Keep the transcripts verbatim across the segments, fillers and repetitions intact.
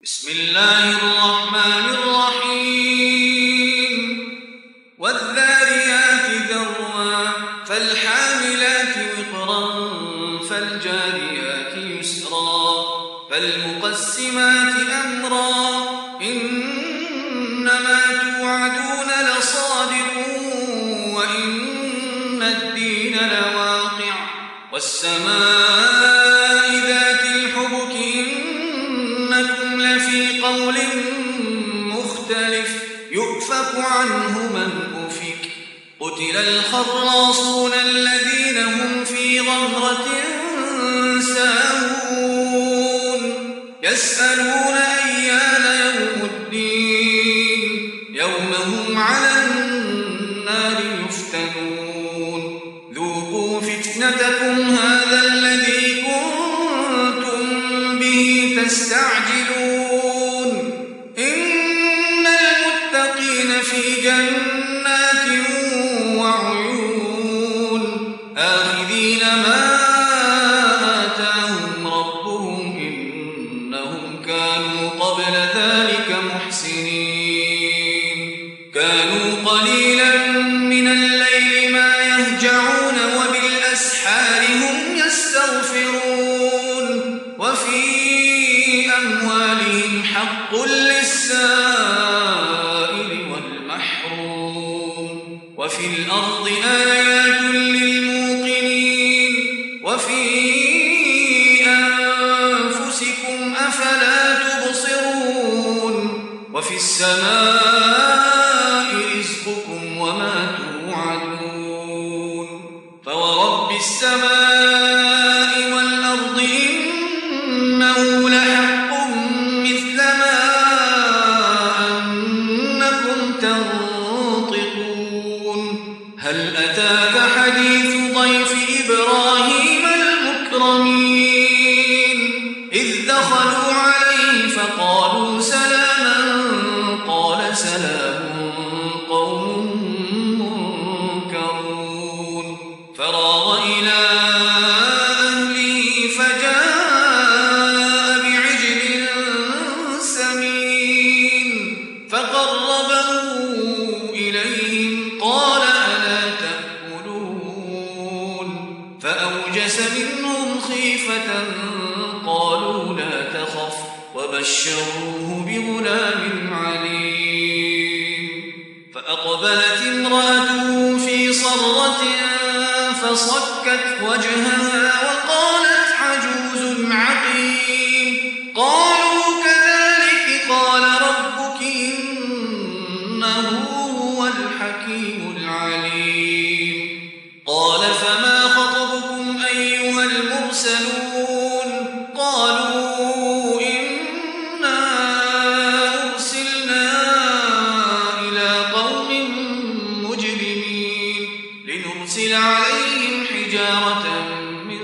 بسم الله الرحمن الرحيم والذاريات ذروا فالحاملات وقرا فالجاريات يسرا فالمقسمات أمرا إنما توعدون لصادق وإن الدين لواقع والسماء ذات الحبك إنكم لفي قول مختلف يؤفك عنه من أفك قتل الخراصون الذين هم في غمرة ساهون يسألون أيان يوم الدين يوم هم على النار يفتنون ذوقوا فتنتكم هذا الذي كنتم به تستعجلون إن المتقين في جنات وعيون آخذين ما آتاهم ربهم إنهم كانوا قبل ذلك محسنين كانوا قليلا من الليل ما يهجعون وبالأسحار هم يستغفرون وفي أموالهم حق للسائل والمحروم وفي الأرض آيات للموقنين وفي أنفسكم أفلا تبصرون وفي السماء رزقكم وما توعدون فورب السماء والأرض إنه لحق مثل ما أنكم تنطقون هل أتاك حديث ضيف إبراهيم المكرمين إذ دخلوا عليه فقالوا سلاما قال سلام قوم منكرون فراغ إلى أهله فجاء بعجل سمين فقربه إليهم قال ألا تأكلون فأوجس منهم خيفة قالوا لا تخف وبشروه بغلام عليم فأقبلت امرأته في صرة فصكت وجهها وقالت عجوز عقيم قالوا كذلك قال ربك إنه هو الحكيم العليم قال فما خطبكم أيها المرسلون قالوا إنا أرسلنا إلى قوم مجرمين لنرسل عليهم حجارة من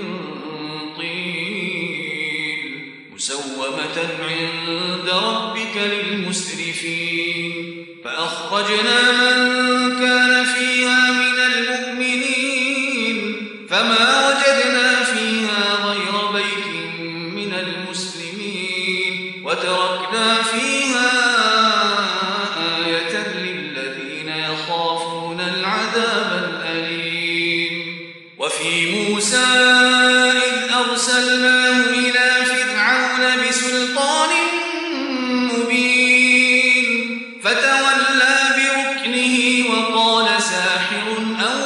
طين مسومة عند ربك للمسرفين فأخرجنا من كان فيها من المؤمنين فما وجدنا فيها غير بيت من المسلمين وتركنا فيها آية للذين يخافون العذاب الأليم وفي موسى إذ أرسلناه إلى فرعون بسلطان مبين فتولى بركنه وقال ساحر أو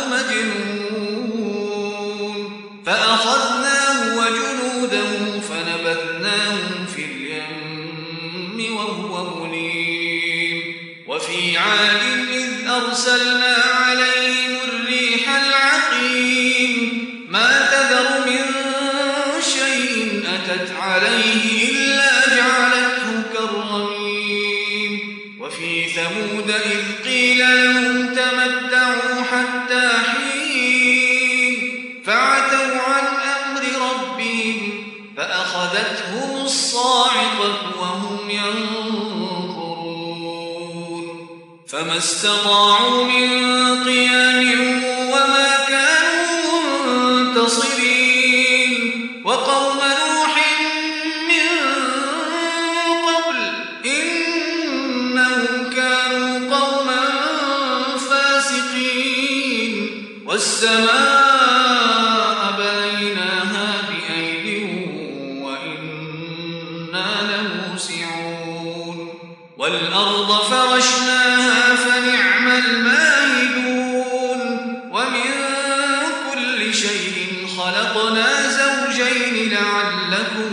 مجنون فأخذناه وجنوده فنبذناهم في اليم وهو مليم وفي عاد إذ أرسلنا عليهم الريح العقيم ما تذر من شيء أتت عليه إلا جعلته كالرميم وفي ثمود إذ قيل لهم تمتعوا حتى حين فعتوا عن أمر ربهم فأخذتهم الصاعقة وهم ينظرون فما استطاعوا من قيام وما كانوا منتصرين وقوم نوح من قبل والسماء بنيناها بأيد وإنا لموسعون والأرض فرشناها فنعم الماهدون ومن كل شيء خلقنا زوجين لعلكم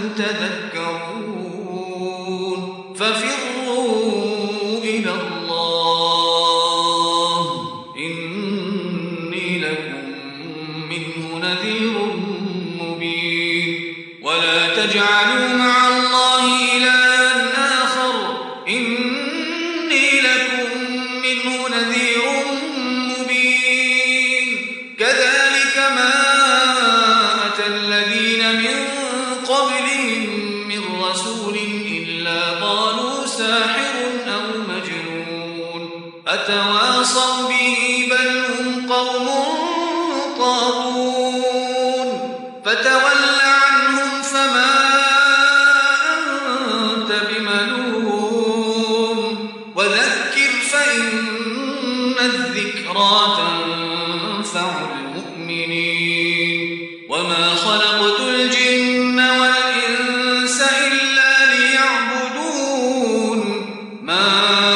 تذكرون ففروا إلى الله إني لكم منه نذير مبين ولا تجعلوا مع الله إلها آخر إني لكم منه نذير مبين كذلك ما أتى الذين من قبلهم من رسول إلا قالوا ساحر أو مجنون أتواصوا به بل هم قوم طاغون فتول عنهم فما أنت بملوم وذكر فإن الذكرى تنفع المؤمنين وما خلقت الجن والإنس إلا ليعبدون ما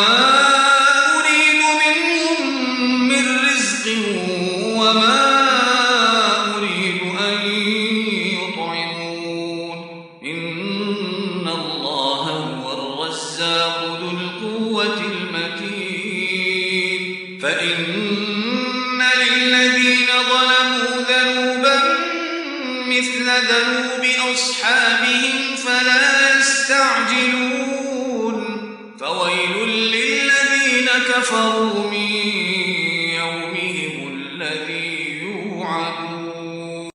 أريد منهم من رزق وما أريد أن يطعمون إن الله هو الرزاق ذو القوة المتين فإن للذين ظلموا ذنوبا مثل ذنوب أصحابهم فلا يستعجلون فويل للذين كفروا من